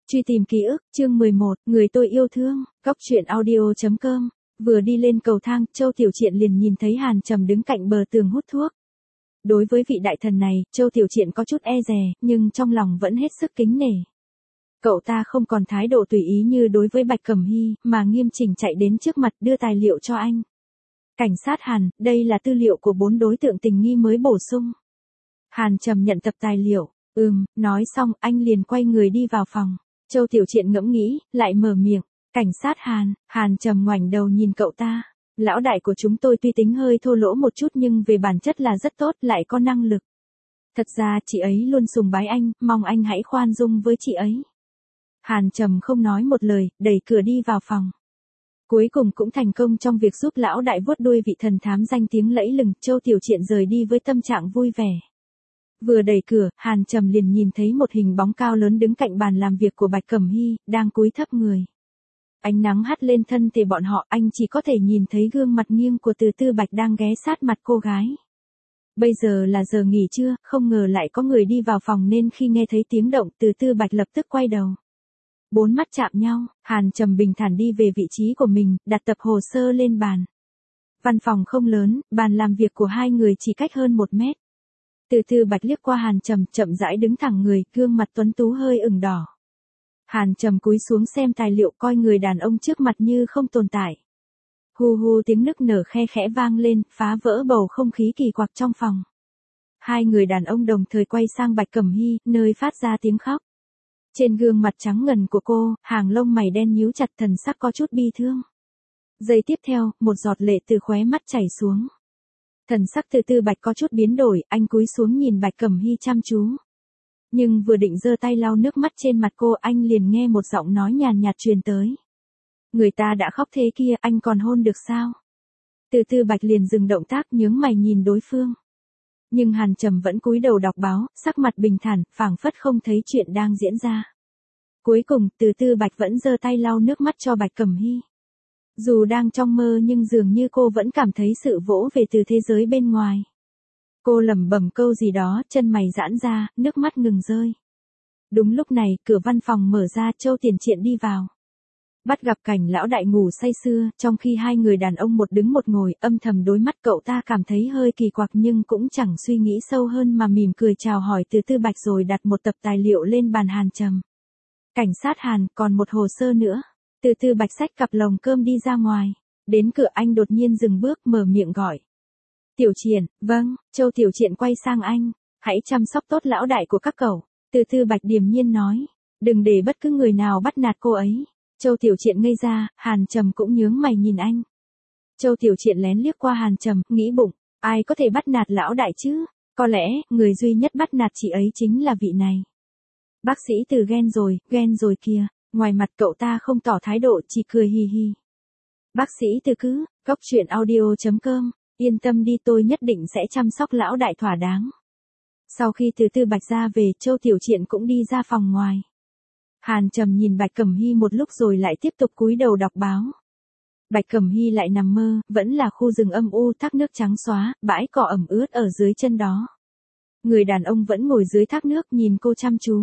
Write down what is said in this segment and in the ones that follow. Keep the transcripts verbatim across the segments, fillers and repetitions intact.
Truy tìm ký ức, chương mười một, người tôi yêu thương, góc truyện audio chấm com. Vừa đi lên cầu thang, Châu Tiểu Triện liền nhìn thấy Hàn Trầm đứng cạnh bờ tường hút thuốc. Đối với vị đại thần này, Châu Tiểu Triện có chút e dè, nhưng trong lòng vẫn hết sức kính nể. Cậu ta không còn thái độ tùy ý như đối với Bạch Cẩm Hy, mà nghiêm chỉnh chạy đến trước mặt đưa tài liệu cho anh. Cảnh sát Hàn, đây là tư liệu của bốn đối tượng tình nghi mới bổ sung. Hàn Trầm nhận tập tài liệu, ừm, nói xong anh liền quay người đi vào phòng. Châu Tiểu Triện ngẫm nghĩ, lại mở miệng, cảnh sát Hàn. Hàn Trầm ngoảnh đầu nhìn cậu ta, lão đại của chúng tôi tuy tính hơi thô lỗ một chút nhưng về bản chất là rất tốt, lại có năng lực. Thật ra chị ấy luôn sùng bái anh, mong anh hãy khoan dung với chị ấy. Hàn Trầm không nói một lời, đẩy cửa đi vào phòng. Cuối cùng cũng thành công trong việc giúp lão đại vuốt đuôi vị thần thám danh tiếng lẫy lừng. Châu Tiểu Triện rời đi với tâm trạng vui vẻ. Vừa đẩy cửa, Hàn Trầm liền nhìn thấy một hình bóng cao lớn đứng cạnh bàn làm việc của Bạch Cẩm Hy, đang cúi thấp người. Ánh nắng hắt lên thân thể bọn họ, anh chỉ có thể nhìn thấy gương mặt nghiêng của Từ Tư Bạch đang ghé sát mặt cô gái. Bây giờ là giờ nghỉ trưa, không ngờ lại có người đi vào phòng nên khi nghe thấy tiếng động, Từ Tư Bạch lập tức quay đầu. Bốn mắt chạm nhau, Hàn Trầm bình thản đi về vị trí của mình, đặt tập hồ sơ lên bàn. Văn phòng không lớn, bàn làm việc của hai người chỉ cách hơn một mét. Từ Tư Bạch liếc qua Hàn Trầm, chậm rãi đứng thẳng người, gương mặt tuấn tú hơi ửng đỏ. Hàn Trầm cúi xuống xem tài liệu, coi người đàn ông trước mặt như không tồn tại. Hu hu tiếng nức nở khe khẽ vang lên, phá vỡ bầu không khí kỳ quặc trong phòng. Hai người đàn ông đồng thời quay sang Bạch Cẩm Hy, nơi phát ra tiếng khóc. Trên gương mặt trắng ngần của cô, hàng lông mày đen nhíu chặt, thần sắc có chút bi thương. Giây tiếp theo, một giọt lệ từ khóe mắt chảy xuống. Thần sắc Từ Tư Bạch có chút biến đổi, anh cúi xuống nhìn Bạch Cẩm Hy chăm chú. Nhưng vừa định giơ tay lau nước mắt trên mặt cô, anh liền nghe một giọng nói nhàn nhạt truyền tới. Người ta đã khóc thế kia, anh còn hôn được sao? Từ Tư Bạch liền dừng động tác, nhướng mày nhìn đối phương. Nhưng Hàn Trầm vẫn cúi đầu đọc báo, sắc mặt bình thản, phảng phất không thấy chuyện đang diễn ra. Cuối cùng, Từ Tư Bạch vẫn giơ tay lau nước mắt cho Bạch Cẩm Hy. Dù đang trong mơ nhưng dường như cô vẫn cảm thấy sự vỗ về từ thế giới bên ngoài. Cô lẩm bẩm câu gì đó, chân mày giãn ra, nước mắt ngừng rơi. Đúng lúc này, cửa văn phòng mở ra, Châu Tiểu Triện đi vào. Bắt gặp cảnh lão đại ngủ say sưa, trong khi hai người đàn ông một đứng một ngồi, âm thầm đối mắt, cậu ta cảm thấy hơi kỳ quặc nhưng cũng chẳng suy nghĩ sâu hơn mà mỉm cười chào hỏi Từ Tư Bạch rồi đặt một tập tài liệu lên bàn Hàn Trầm. Cảnh sát Hàn, còn một hồ sơ nữa. Từ Tư Bạch xách cặp lồng cơm đi ra ngoài. Đến cửa anh đột nhiên dừng bước, mở miệng gọi. Tiểu Triện, vâng. Châu Tiểu Triện quay sang anh. Hãy chăm sóc tốt lão đại của các cậu. Từ Tư Bạch điềm nhiên nói. Đừng để bất cứ người nào bắt nạt cô ấy. Châu Tiểu Triện ngây ra, Hàn Trầm cũng nhướng mày nhìn anh. Châu Tiểu Triện lén liếc qua Hàn Trầm, nghĩ bụng. Ai có thể bắt nạt lão đại chứ? Có lẽ, người duy nhất bắt nạt chị ấy chính là vị này. Bác sĩ Từ ghen rồi, ghen rồi kìa. Ngoài mặt cậu ta không tỏ thái độ, chỉ cười hi hi. Bác sĩ Từ cứ, góc truyện audio chấm com, yên tâm đi, tôi nhất định sẽ chăm sóc lão đại thỏa đáng. Sau khi Từ Tư Bạch ra về, Châu Tiểu Triện cũng đi ra phòng ngoài. Hàn Trầm nhìn Bạch Cẩm Hy một lúc rồi lại tiếp tục cúi đầu đọc báo. Bạch Cẩm Hy lại nằm mơ, vẫn là khu rừng âm u, thác nước trắng xóa, bãi cỏ ẩm ướt ở dưới chân đó. Người đàn ông vẫn ngồi dưới thác nước nhìn cô chăm chú.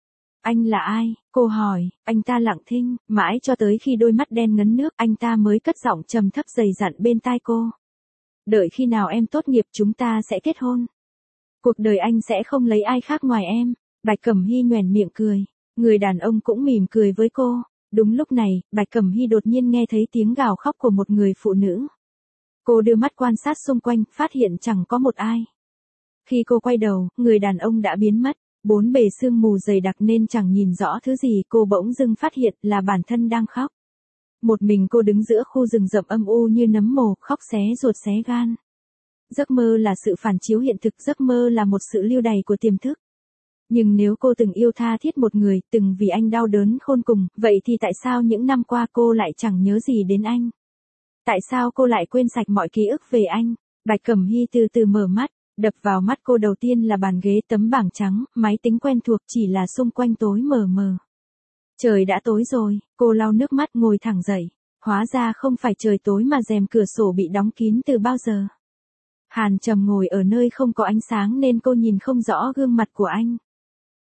Anh là ai? Cô hỏi. Anh ta lặng thinh, mãi cho tới khi đôi mắt đen ngấn nước, anh ta mới cất giọng trầm thấp dày dặn bên tai cô. Đợi khi nào em tốt nghiệp chúng ta sẽ kết hôn. Cuộc đời anh sẽ không lấy ai khác ngoài em. Bạch Cẩm Hy nhoẻn miệng cười. Người đàn ông cũng mỉm cười với cô. Đúng lúc này, Bạch Cẩm Hy đột nhiên nghe thấy tiếng gào khóc của một người phụ nữ. Cô đưa mắt quan sát xung quanh, phát hiện chẳng có một ai. Khi cô quay đầu, người đàn ông đã biến mất. Bốn bề sương mù dày đặc nên chẳng nhìn rõ thứ gì, cô bỗng dưng phát hiện là bản thân đang khóc. Một mình cô đứng giữa khu rừng rậm âm u như nấm mồ, khóc xé ruột xé gan. Giấc mơ là sự phản chiếu hiện thực, giấc mơ là một sự lưu đày của tiềm thức. Nhưng nếu cô từng yêu tha thiết một người, từng vì anh đau đớn khôn cùng, vậy thì tại sao những năm qua cô lại chẳng nhớ gì đến anh? Tại sao cô lại quên sạch mọi ký ức về anh? Bạch Cẩm Hy từ từ mở mắt. Đập vào mắt cô đầu tiên là bàn ghế, tấm bảng trắng, máy tính quen thuộc, chỉ là xung quanh tối mờ mờ. Trời đã tối rồi, cô lau nước mắt ngồi thẳng dậy. Hóa ra không phải trời tối mà rèm cửa sổ bị đóng kín từ bao giờ. Hàn Trầm ngồi ở nơi không có ánh sáng nên cô nhìn không rõ gương mặt của anh.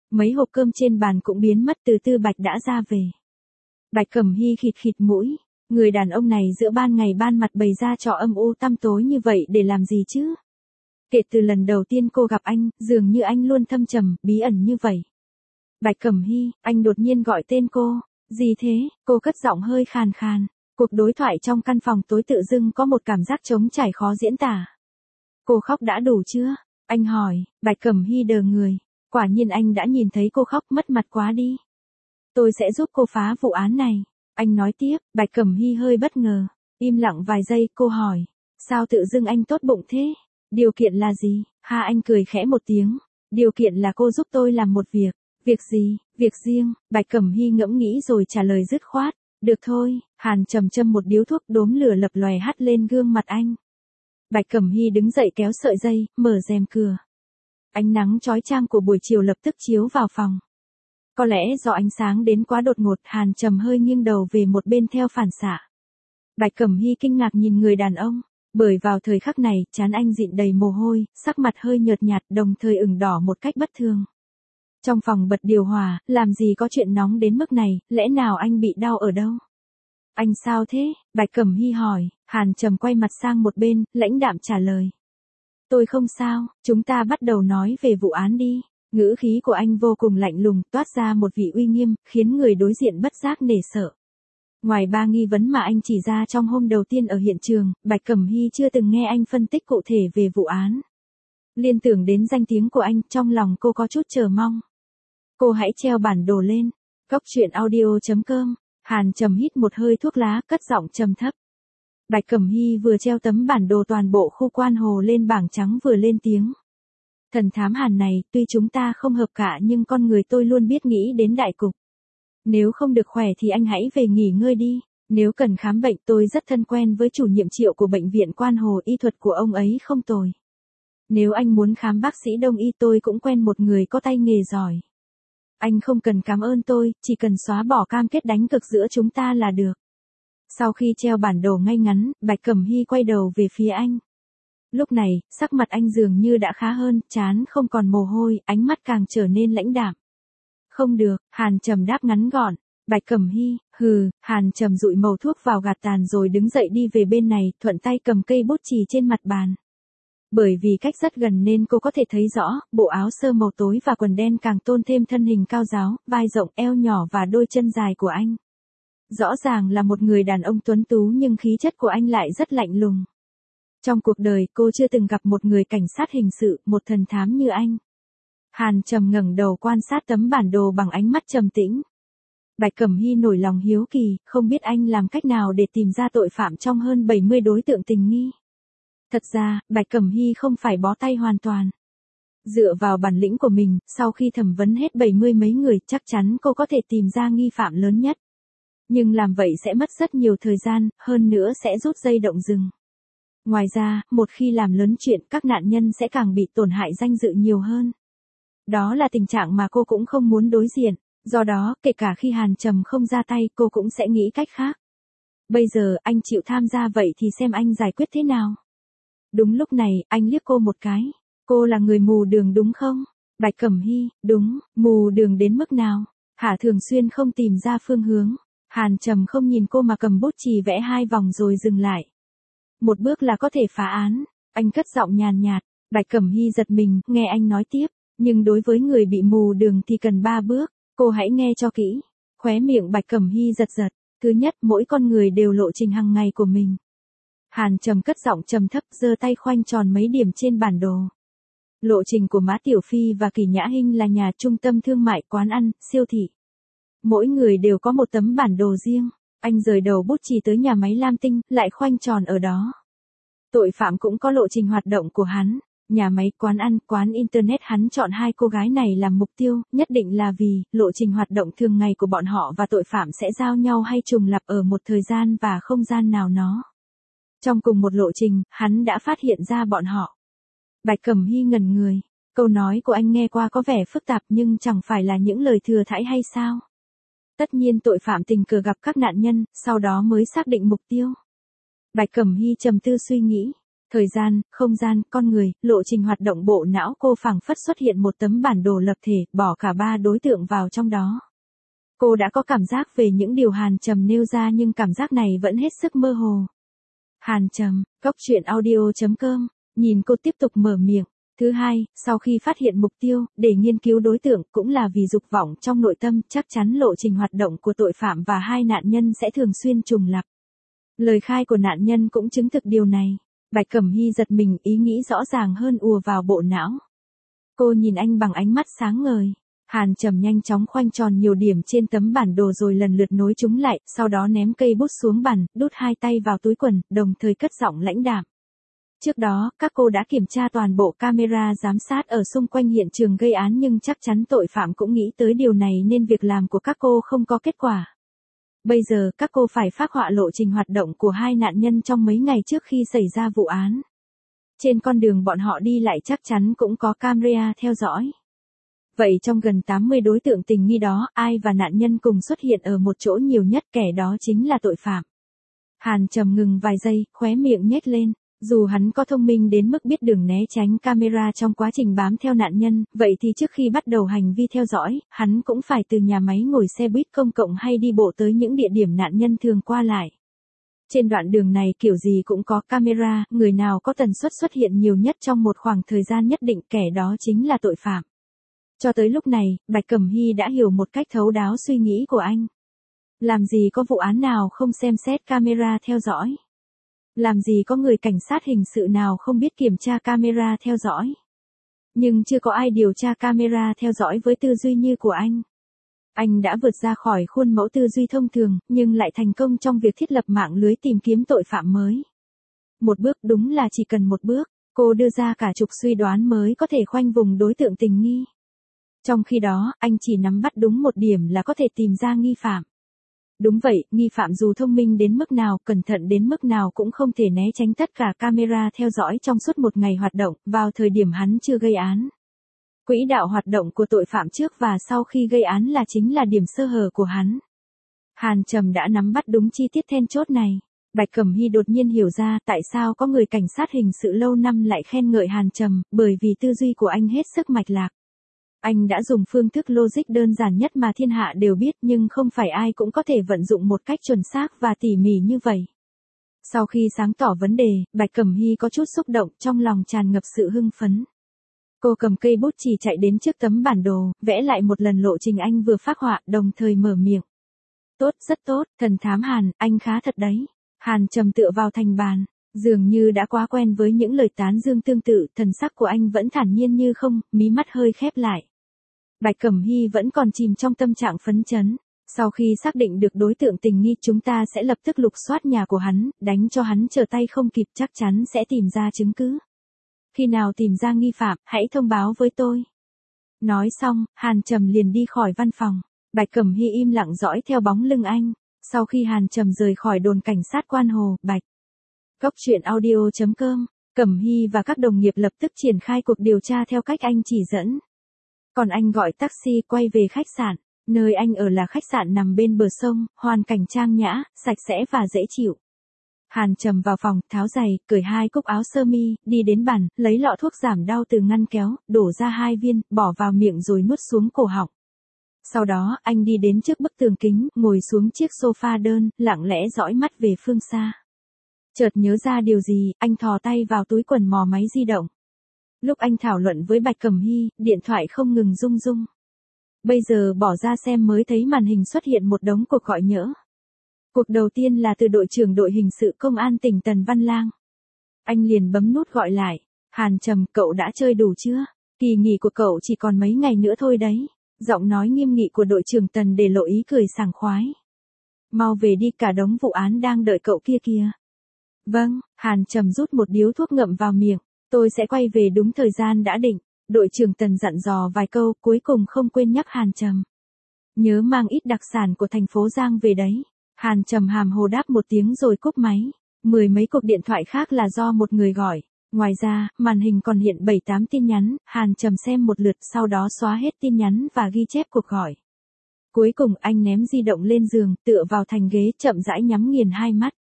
Mấy hộp cơm trên bàn cũng biến mất, từ Tư Bạch đã ra về. Bạch Cẩm Hy khịt khịt mũi, người đàn ông này giữa ban ngày ban mặt bày ra trò âm u tăm tối như vậy để làm gì chứ? Kể từ lần đầu tiên cô gặp anh, dường như anh luôn thâm trầm, bí ẩn như vậy. Bạch Cẩm Hy, anh đột nhiên gọi tên cô. Gì thế? Cô cất giọng hơi khàn khàn. Cuộc đối thoại trong căn phòng tối tự dưng có một cảm giác trống trải khó diễn tả. Cô khóc đã đủ chưa? Anh hỏi. Bạch Cẩm Hy đờ người. Quả nhiên anh đã nhìn thấy cô khóc, mất mặt quá đi. Tôi sẽ giúp cô phá vụ án này. Anh nói tiếp. Bạch Cẩm Hy hơi bất ngờ. Im lặng vài giây, cô hỏi. Sao tự dưng anh tốt bụng thế? Điều kiện là gì? Ha, anh cười khẽ một tiếng. Điều kiện là cô giúp tôi làm một việc. Việc gì? Việc riêng. Bạch Cẩm Hy ngẫm nghĩ rồi trả lời dứt khoát. Được thôi. Hàn Trầm châm một điếu thuốc, đốm lửa lập lòe hắt lên gương mặt anh. Bạch Cẩm Hy đứng dậy kéo sợi dây, mở rèm cửa. Ánh nắng chói chang của buổi chiều lập tức chiếu vào phòng. Có lẽ do ánh sáng đến quá đột ngột, Hàn Trầm hơi nghiêng đầu về một bên theo phản xạ. Bạch Cẩm Hy kinh ngạc nhìn người đàn ông, bởi vào thời khắc này, trán anh dịn đầy mồ hôi, sắc mặt hơi nhợt nhạt, đồng thời ửng đỏ một cách bất thường. Trong phòng bật điều hòa, làm gì có chuyện nóng đến mức này, lẽ nào anh bị đau ở đâu? Anh sao thế? Bạch Cẩm Hy hỏi. Hàn Trầm quay mặt sang một bên, lãnh đạm trả lời. Tôi không sao, chúng ta bắt đầu nói về vụ án đi. Ngữ khí của anh vô cùng lạnh lùng, toát ra một vị uy nghiêm, khiến người đối diện bất giác nể sợ. Ngoài ba nghi vấn mà anh chỉ ra trong hôm đầu tiên ở hiện trường, Bạch Cẩm Hy chưa từng nghe anh phân tích cụ thể về vụ án. Liên tưởng đến danh tiếng của anh, trong lòng cô có chút chờ mong. Cô hãy treo bản đồ lên. Cóc truyện audio chấm com. Hàn Trầm hít một hơi thuốc lá, cất giọng trầm thấp. Bạch Cẩm Hy vừa treo tấm bản đồ toàn bộ khu Quan Hồ lên bảng trắng vừa lên tiếng. Thần thám Hàn này, tuy chúng ta không hợp cả nhưng con người tôi luôn biết nghĩ đến đại cục. Nếu không được khỏe thì anh hãy về nghỉ ngơi đi. Nếu cần khám bệnh, tôi rất thân quen với chủ nhiệm Triệu của bệnh viện Quan Hồ, y thuật của ông ấy không tồi. Nếu anh muốn khám bác sĩ đông y, tôi cũng quen một người có tay nghề giỏi. Anh không cần cảm ơn tôi, chỉ cần xóa bỏ cam kết đánh cược giữa chúng ta là được. Sau khi treo bản đồ ngay ngắn, Bạch Cẩm Hy quay đầu về phía anh. Lúc này, sắc mặt anh dường như đã khá hơn, trán không còn mồ hôi, ánh mắt càng trở nên lãnh đạm. Không được, Hàn Trầm đáp ngắn gọn. Bạch Cẩm Hy, hừ, Hàn Trầm dụi màu thuốc vào gạt tàn rồi đứng dậy đi về bên này, thuận tay cầm cây bút chì trên mặt bàn. Bởi vì cách rất gần nên cô có thể thấy rõ, bộ áo sơ màu tối và quần đen càng tôn thêm thân hình cao ráo, vai rộng, eo nhỏ và đôi chân dài của anh. Rõ ràng là một người đàn ông tuấn tú nhưng khí chất của anh lại rất lạnh lùng. Trong cuộc đời cô chưa từng gặp một người cảnh sát hình sự, một thần thám như anh. Hàn Trầm ngẩng đầu quan sát tấm bản đồ bằng ánh mắt trầm tĩnh. Bạch Cẩm Hy nổi lòng hiếu kỳ, không biết anh làm cách nào để tìm ra tội phạm trong hơn bảy mươi đối tượng tình nghi. Thật ra, Bạch Cẩm Hy không phải bó tay hoàn toàn. Dựa vào bản lĩnh của mình, sau khi thẩm vấn hết bảy mươi mấy người, chắc chắn cô có thể tìm ra nghi phạm lớn nhất. Nhưng làm vậy sẽ mất rất nhiều thời gian, hơn nữa sẽ rút dây động rừng. Ngoài ra, một khi làm lớn chuyện, các nạn nhân sẽ càng bị tổn hại danh dự nhiều hơn. Đó là tình trạng mà cô cũng không muốn đối diện, do đó, kể cả khi Hàn Trầm không ra tay, cô cũng sẽ nghĩ cách khác. Bây giờ, anh chịu tham gia vậy thì xem anh giải quyết thế nào. Đúng lúc này, anh liếc cô một cái. Cô là người mù đường đúng không? Bạch Cẩm Hy, đúng, mù đường đến mức nào? Hả, thường xuyên không tìm ra phương hướng. Hàn Trầm không nhìn cô mà cầm bút chì vẽ hai vòng rồi dừng lại. Một bước là có thể phá án. Anh cất giọng nhàn nhạt. Bạch Cẩm Hy giật mình, nghe anh nói tiếp. Nhưng đối với người bị mù đường thì cần ba bước. Cô hãy nghe cho kỹ. Khóe miệng Bạch Cẩm Hy giật giật. Thứ nhất, mỗi con người đều lộ trình hàng ngày của mình. Hàn Trầm cất giọng trầm thấp, giơ tay khoanh tròn mấy điểm trên bản đồ. Lộ trình của Mã Tiểu Phi và Kỷ Nhã Hinh là nhà, trung tâm thương mại, quán ăn, siêu thị. Mỗi người đều có một tấm bản đồ riêng. Anh rời đầu bút chì tới nhà máy Lam Tinh, lại khoanh tròn ở đó. Tội phạm cũng có lộ trình hoạt động của hắn. Nhà máy, quán ăn, quán internet, hắn chọn hai cô gái này làm mục tiêu, nhất định là vì, lộ trình hoạt động thường ngày của bọn họ và tội phạm sẽ giao nhau hay trùng lặp ở một thời gian và không gian nào nó. Trong cùng một lộ trình, hắn đã phát hiện ra bọn họ. Bạch Cẩm Hy ngẩn người. Câu nói của anh nghe qua có vẻ phức tạp nhưng chẳng phải là những lời thừa thãi hay sao? Tất nhiên tội phạm tình cờ gặp các nạn nhân, sau đó mới xác định mục tiêu. Bạch Cẩm Hy trầm tư suy nghĩ. Thời gian, không gian, con người, lộ trình hoạt động bộ não cô phảng phất xuất hiện một tấm bản đồ lập thể, bỏ cả ba đối tượng vào trong đó. Cô đã có cảm giác về những điều Hàn Trầm nêu ra nhưng cảm giác này vẫn hết sức mơ hồ. Hàn Trầm, Cốc Truyện Audio chấm com, nhìn cô tiếp tục mở miệng. Thứ hai, sau khi phát hiện mục tiêu, để nghiên cứu đối tượng cũng là vì dục vọng trong nội tâm, chắc chắn lộ trình hoạt động của tội phạm và hai nạn nhân sẽ thường xuyên trùng lặp. Lời khai của nạn nhân cũng chứng thực điều này. Bạch Cẩm Hy giật mình, ý nghĩ rõ ràng hơn ùa vào bộ não. Cô nhìn anh bằng ánh mắt sáng ngời. Hàn Trầm nhanh chóng khoanh tròn nhiều điểm trên tấm bản đồ rồi lần lượt nối chúng lại, sau đó ném cây bút xuống bàn, đút hai tay vào túi quần, đồng thời cất giọng lãnh đạm. Trước đó, các cô đã kiểm tra toàn bộ camera giám sát ở xung quanh hiện trường gây án nhưng chắc chắn tội phạm cũng nghĩ tới điều này nên việc làm của các cô không có kết quả. Bây giờ, các cô phải phác họa lộ trình hoạt động của hai nạn nhân trong mấy ngày trước khi xảy ra vụ án. Trên con đường bọn họ đi lại chắc chắn cũng có camera theo dõi. Vậy trong gần tám mươi đối tượng tình nghi đó, ai và nạn nhân cùng xuất hiện ở một chỗ nhiều nhất, kẻ đó chính là tội phạm. Hàn Trầm ngừng vài giây, khóe miệng nhếch lên. Dù hắn có thông minh đến mức biết đường né tránh camera trong quá trình bám theo nạn nhân, vậy thì trước khi bắt đầu hành vi theo dõi, hắn cũng phải từ nhà máy ngồi xe buýt công cộng hay đi bộ tới những địa điểm nạn nhân thường qua lại. Trên đoạn đường này kiểu gì cũng có camera, người nào có tần suất xuất hiện nhiều nhất trong một khoảng thời gian nhất định, kẻ đó chính là tội phạm. Cho tới lúc này, Bạch Cẩm Hy đã hiểu một cách thấu đáo suy nghĩ của anh. Làm gì có vụ án nào không xem xét camera theo dõi? Làm gì có người cảnh sát hình sự nào không biết kiểm tra camera theo dõi? Nhưng chưa có ai điều tra camera theo dõi với tư duy như của anh. Anh đã vượt ra khỏi khuôn mẫu tư duy thông thường, nhưng lại thành công trong việc thiết lập mạng lưới tìm kiếm tội phạm mới. Một bước, đúng là chỉ cần một bước, cô đưa ra cả chục suy đoán mới có thể khoanh vùng đối tượng tình nghi. Trong khi đó, anh chỉ nắm bắt đúng một điểm là có thể tìm ra nghi phạm. Đúng vậy, nghi phạm dù thông minh đến mức nào, cẩn thận đến mức nào cũng không thể né tránh tất cả camera theo dõi trong suốt một ngày hoạt động, vào thời điểm hắn chưa gây án. Quỹ đạo hoạt động của tội phạm trước và sau khi gây án là chính là điểm sơ hở của hắn. Hàn Trầm đã nắm bắt đúng chi tiết then chốt này. Bạch Cẩm Hy đột nhiên hiểu ra tại sao có người cảnh sát hình sự lâu năm lại khen ngợi Hàn Trầm, bởi vì tư duy của anh hết sức mạch lạc. Anh đã dùng phương thức logic đơn giản nhất mà thiên hạ đều biết nhưng không phải ai cũng có thể vận dụng một cách chuẩn xác và tỉ mỉ như vậy. Sau khi sáng tỏ vấn đề, Bạch Cẩm Hy có chút xúc động, trong lòng tràn ngập sự hưng phấn. Cô cầm cây bút chì chạy đến trước tấm bản đồ, vẽ lại một lần lộ trình anh vừa phác họa, đồng thời mở miệng. Tốt, rất tốt, thần thám Hàn, anh khá thật đấy. Hàn Trầm tựa vào thành bàn, dường như đã quá quen với những lời tán dương tương tự, thần sắc của anh vẫn thản nhiên như không, mí mắt hơi khép lại. Bạch Cẩm Hy vẫn còn chìm trong tâm trạng phấn chấn. Sau khi xác định được đối tượng tình nghi, chúng ta sẽ lập tức lục soát nhà của hắn, đánh cho hắn trở tay không kịp, chắc chắn sẽ tìm ra chứng cứ. Khi nào tìm ra nghi phạm, hãy thông báo với tôi. Nói xong, Hàn Trầm liền đi khỏi văn phòng. Bạch Cẩm Hy im lặng dõi theo bóng lưng anh. Sau khi Hàn Trầm rời khỏi đồn cảnh sát Quan Hồ, Bạch Cốc Truyện Audio chấm com, Cẩm Hy và các đồng nghiệp lập tức triển khai cuộc điều tra theo cách anh chỉ dẫn. Còn anh gọi taxi quay về khách sạn. Nơi anh ở là khách sạn nằm bên bờ sông, hoàn cảnh trang nhã, sạch sẽ và dễ chịu. Hàn Trầm vào phòng, tháo giày, cởi hai cúc áo sơ mi, đi đến bàn, lấy lọ thuốc giảm đau từ ngăn kéo, đổ ra hai viên, bỏ vào miệng rồi nuốt xuống cổ họng. Sau đó, anh đi đến trước bức tường kính, ngồi xuống chiếc sofa đơn, lặng lẽ dõi mắt về phương xa. Chợt nhớ ra điều gì, anh thò tay vào túi quần mò máy di động. Lúc anh thảo luận với Bạch Cẩm Hy, điện thoại không ngừng rung rung. Bây giờ bỏ ra xem mới thấy màn hình xuất hiện một đống cuộc gọi nhỡ. Cuộc đầu tiên là từ đội trưởng đội hình sự công an tỉnh Tần Văn Lang. Anh liền bấm nút gọi lại. Hàn Trầm, cậu đã chơi đủ chưa? Kỳ nghỉ của cậu chỉ còn mấy ngày nữa thôi đấy. Giọng nói nghiêm nghị của đội trưởng Tần để lộ ý cười sảng khoái. Mau về đi, cả đống vụ án đang đợi cậu kia kìa. Vâng, Hàn Trầm rút một điếu thuốc ngậm vào miệng. Tôi sẽ quay về đúng thời gian đã định. Đội trưởng Tần dặn dò vài câu, cuối cùng không quên nhắc Hàn Trầm. Nhớ mang ít đặc sản của thành phố Giang về đấy. Hàn Trầm hàm hồ đáp một tiếng rồi cúp máy. Mười mấy cuộc điện thoại khác là do một người gọi. Ngoài ra, màn hình còn hiện bảy tám tin nhắn, Hàn Trầm xem một lượt sau đó xóa hết tin nhắn và ghi chép cuộc gọi. Cuối cùng anh ném di động lên giường, tựa vào thành ghế chậm rãi nhắm nghiền hai mắt.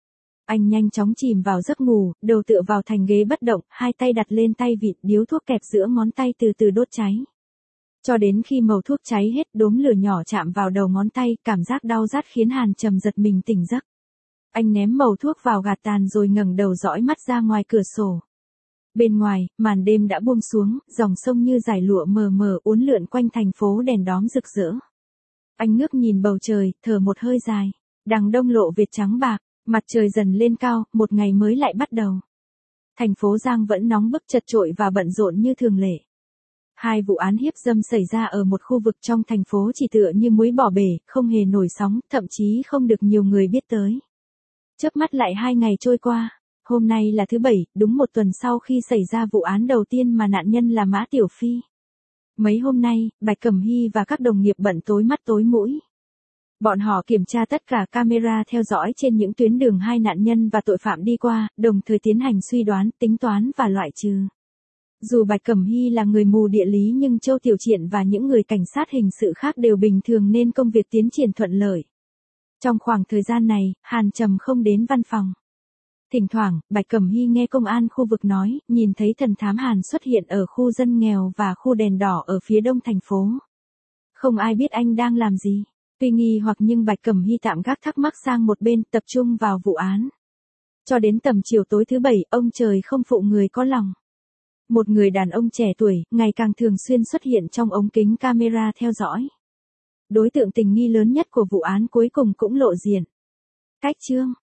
Anh nhanh chóng chìm vào giấc ngủ, đầu tựa vào thành ghế bất động, hai tay đặt lên tay vịn, điếu thuốc kẹp giữa ngón tay từ từ đốt cháy. Cho đến khi màu thuốc cháy hết, đốm lửa nhỏ chạm vào đầu ngón tay, cảm giác đau rát khiến Hàn Trầm giật mình tỉnh giấc. Anh ném màu thuốc vào gạt tàn rồi ngẩng đầu dõi mắt ra ngoài cửa sổ. Bên ngoài, màn đêm đã buông xuống, dòng sông như dải lụa mờ mờ uốn lượn quanh thành phố đèn đóm rực rỡ. Anh ngước nhìn bầu trời, thở một hơi dài. Đằng đông lộ Việt trắng bạc, mặt trời dần lên cao, một ngày mới lại bắt đầu. Thành phố Giang vẫn nóng bức chật chội và bận rộn như thường lệ. Hai vụ án hiếp dâm xảy ra ở một khu vực trong thành phố chỉ tựa như muối bỏ bể, không hề nổi sóng, thậm chí không được nhiều người biết tới. Chớp mắt lại hai ngày trôi qua. Hôm nay là thứ bảy, đúng một tuần sau khi xảy ra vụ án đầu tiên mà nạn nhân là Mã Tiểu Phi. Mấy hôm nay, Bạch Cẩm Hy và các đồng nghiệp bận tối mắt tối mũi. Bọn họ kiểm tra tất cả camera theo dõi trên những tuyến đường hai nạn nhân và tội phạm đi qua, đồng thời tiến hành suy đoán, tính toán và loại trừ. Dù Bạch Cẩm Hy là người mù địa lý nhưng Châu Tiểu Triện và những người cảnh sát hình sự khác đều bình thường nên công việc tiến triển thuận lợi. Trong khoảng thời gian này, Hàn Trầm không đến văn phòng. Thỉnh thoảng, Bạch Cẩm Hy nghe công an khu vực nói, nhìn thấy thần thám Hàn xuất hiện ở khu dân nghèo và khu đèn đỏ ở phía đông thành phố. Không ai biết anh đang làm gì. Tuy nghi hoặc nhưng Bạch Cẩm Hy tạm gác thắc mắc sang một bên, tập trung vào vụ án. Cho đến tầm chiều tối thứ bảy, ông trời không phụ người có lòng. Một người đàn ông trẻ tuổi, ngày càng thường xuyên xuất hiện trong ống kính camera theo dõi. Đối tượng tình nghi lớn nhất của vụ án cuối cùng cũng lộ diện. Cách chương